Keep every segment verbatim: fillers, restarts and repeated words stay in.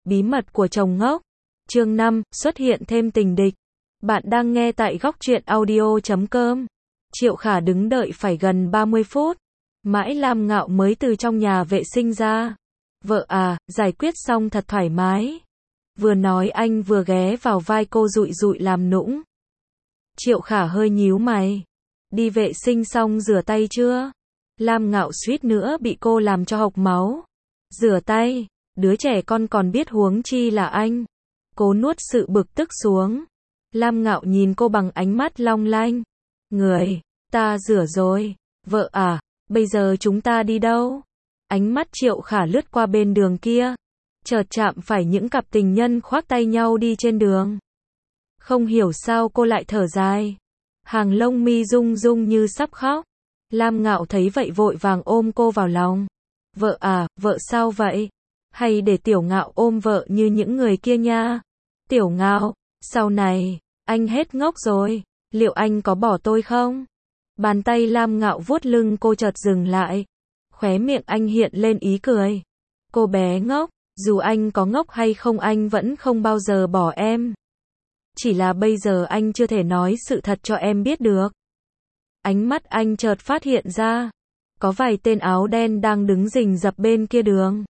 Bí mật của chồng ngốc. Chương năm, xuất hiện thêm tình địch. Bạn đang nghe tại góc truyện audio chấm com. Triệu Khả đứng đợi phải gần ba mươi phút. Mãi Lam Ngạo mới từ trong nhà vệ sinh ra. Vợ à, giải quyết xong thật thoải mái. Vừa nói anh vừa ghé vào vai cô dụi dụi làm nũng. Triệu Khả hơi nhíu mày. Đi vệ sinh xong rửa tay chưa? Lam Ngạo suýt nữa bị cô làm cho hộc máu. Rửa tay, đứa trẻ con còn biết huống chi là anh. Cố nuốt sự bực tức xuống. Lam Ngạo nhìn cô bằng ánh mắt long lanh. Người, ta rửa rồi. Vợ à, bây giờ chúng ta đi đâu? Ánh mắt Triệu Khả lướt qua bên đường kia. Chợt chạm phải những cặp tình nhân khoác tay nhau đi trên đường. Không hiểu sao cô lại thở dài. Hàng lông mi rung rung như sắp khóc. Lam Ngạo thấy vậy vội vàng ôm cô vào lòng. Vợ à, vợ sao vậy? Hay để Tiểu Ngạo ôm vợ như những người kia nha. Tiểu Ngạo, sau này, anh hết ngốc rồi. Liệu anh có bỏ tôi không? Bàn tay Lam Ngạo vuốt lưng cô chợt dừng lại. Khóe miệng anh hiện lên ý cười. Cô bé ngốc, dù anh có ngốc hay không anh vẫn không bao giờ bỏ em. Chỉ là bây giờ anh chưa thể nói sự thật cho em biết được. Ánh mắt anh chợt phát hiện ra. Có vài tên áo đen đang đứng rình rập bên kia đường.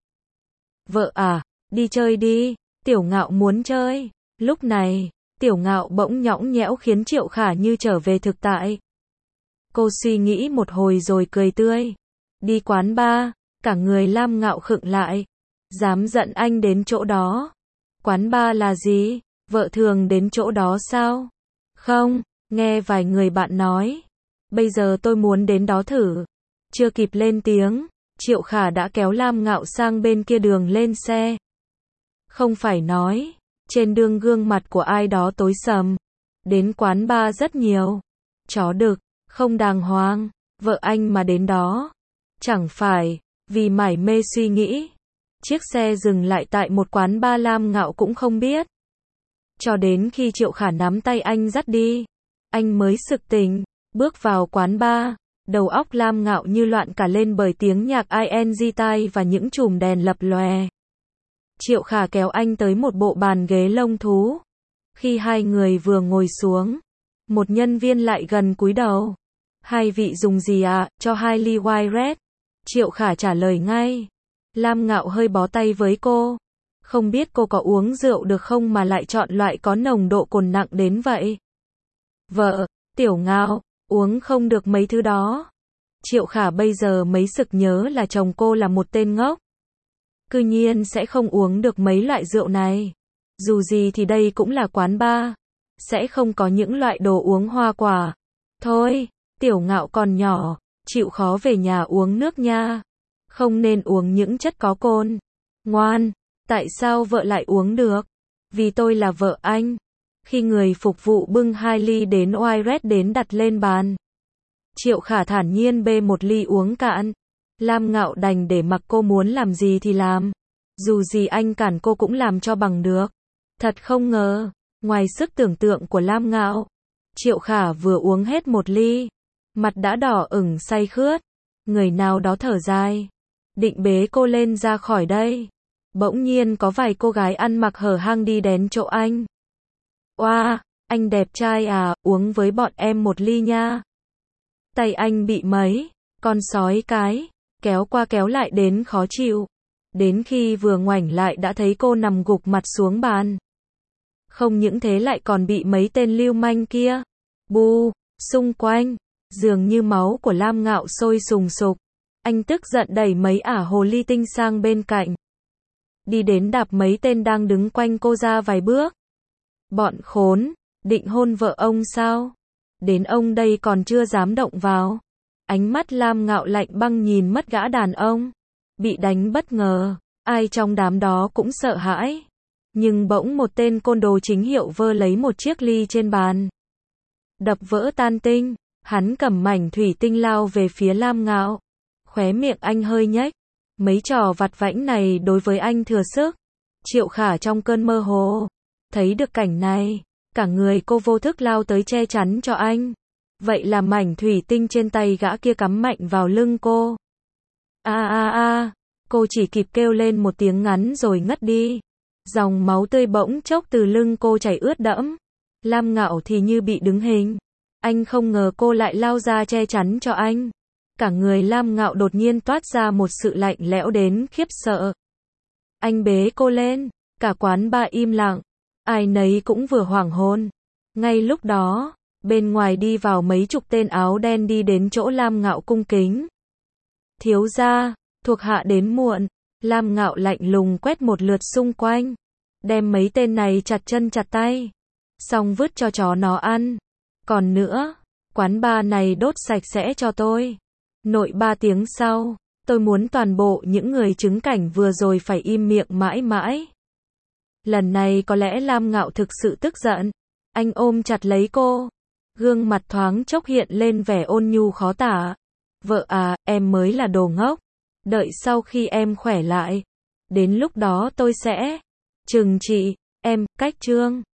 Vợ à, đi chơi đi, Tiểu Ngạo muốn chơi. Lúc này, Tiểu Ngạo bỗng nhõng nhẽo khiến Triệu Khả như trở về thực tại. Cô suy nghĩ một hồi rồi cười tươi. Đi quán bar, cả người Lam Ngạo khựng lại. Dám dẫn anh đến chỗ đó. Quán bar là gì? Vợ thường đến chỗ đó sao? Không, nghe vài người bạn nói. Bây giờ tôi muốn đến đó thử. Chưa kịp lên tiếng, Triệu Khả đã kéo Lam Ngạo sang bên kia đường lên xe. Không phải nói, trên đường gương mặt của ai đó tối sầm. Đến quán bar rất nhiều. Chó đực, không đàng hoàng, vợ anh mà đến đó. Chẳng phải, vì mải mê suy nghĩ. Chiếc xe dừng lại tại một quán bar Lam Ngạo cũng không biết. Cho đến khi Triệu Khả nắm tay anh dắt đi. Anh mới sực tỉnh, bước vào quán bar. Đầu óc Lam Ngạo như loạn cả lên bởi tiếng nhạc i en giê tai và những chùm đèn lập lòe. Triệu Khả kéo anh tới một bộ bàn ghế lông thú. Khi hai người vừa ngồi xuống, một nhân viên lại gần cúi đầu. Hai vị dùng gì ạ? À? Cho hai ly white red. Triệu Khả trả lời ngay. Lam Ngạo hơi bó tay với cô. Không biết cô có uống rượu được không mà lại chọn loại có nồng độ cồn nặng đến vậy. Vợ, Tiểu Ngạo, uống không được mấy thứ đó. Triệu Khả bây giờ mới sực nhớ là chồng cô là một tên ngốc. Cư nhiên sẽ không uống được mấy loại rượu này. Dù gì thì đây cũng là quán bar. Sẽ không có những loại đồ uống hoa quả. Thôi, Tiểu Ngạo còn nhỏ, chịu khó về nhà uống nước nha. Không nên uống những chất có cồn. Ngoan, tại sao vợ lại uống được? Vì tôi là vợ anh. Khi người phục vụ bưng hai ly đến white red đến đặt lên bàn. Triệu Khả thản nhiên bê một ly uống cạn. Lam Ngạo đành để mặc cô muốn làm gì thì làm. Dù gì anh cản cô cũng làm cho bằng được. Thật không ngờ, ngoài sức tưởng tượng của Lam Ngạo, Triệu Khả vừa uống hết một ly. Mặt đã đỏ ửng say khướt. Người nào đó thở dài. Định bế cô lên ra khỏi đây. Bỗng nhiên có vài cô gái ăn mặc hở hang đi đến chỗ anh. Oa, wow, anh đẹp trai à, uống với bọn em một ly nha. Tay anh bị mấy con sói cái kéo qua kéo lại đến khó chịu. Đến khi vừa ngoảnh lại đã thấy cô nằm gục mặt xuống bàn. Không những thế lại còn bị mấy tên lưu manh kia bu xung quanh. Dường như máu của Lam Ngạo sôi sùng sục. Anh tức giận đẩy mấy ả hồ ly tinh sang bên cạnh. Đi đến đạp mấy tên đang đứng quanh cô ra vài bước. Bọn khốn, định hôn vợ ông sao? Đến ông đây còn chưa dám động vào. Ánh mắt Lam Ngạo lạnh băng nhìn mất gã đàn ông. Bị đánh bất ngờ, ai trong đám đó cũng sợ hãi. Nhưng bỗng một tên côn đồ chính hiệu vơ lấy một chiếc ly trên bàn. Đập vỡ tan tinh, hắn cầm mảnh thủy tinh lao về phía Lam Ngạo. Khóe miệng anh hơi nhếch. Mấy trò vặt vãnh này đối với anh thừa sức. Triệu Khả trong cơn mơ hồ thấy được cảnh này, cả người cô vô thức lao tới che chắn cho anh. Vậy là mảnh thủy tinh trên tay gã kia cắm mạnh vào lưng cô. A a a, cô chỉ kịp kêu lên một tiếng ngắn rồi ngất đi. Dòng máu tươi bỗng chốc từ lưng cô chảy ướt đẫm. Lam Ngạo thì như bị đứng hình. Anh không ngờ cô lại lao ra che chắn cho anh. Cả người Lam Ngạo đột nhiên toát ra một sự lạnh lẽo đến khiếp sợ. Anh bế cô lên. Cả quán bar im lặng. Ai nấy cũng vừa hoảng hồn. Ngay lúc đó, bên ngoài đi vào mấy chục tên áo đen đi đến chỗ Lam Ngạo cung kính. Thiếu gia, thuộc hạ đến muộn. Lam Ngạo lạnh lùng quét một lượt xung quanh. Đem mấy tên này chặt chân chặt tay. Xong vứt cho chó nó ăn. Còn nữa, quán bar này đốt sạch sẽ cho tôi. Nội ba tiếng sau, tôi muốn toàn bộ những người chứng cảnh vừa rồi phải im miệng mãi mãi. Lần này có lẽ Lam Ngạo thực sự tức giận. Anh ôm chặt lấy cô. Gương mặt thoáng chốc hiện lên vẻ ôn nhu khó tả. Vợ à, em mới là đồ ngốc. Đợi sau khi em khỏe lại. Đến lúc đó tôi sẽ trừng trị em, cách chương.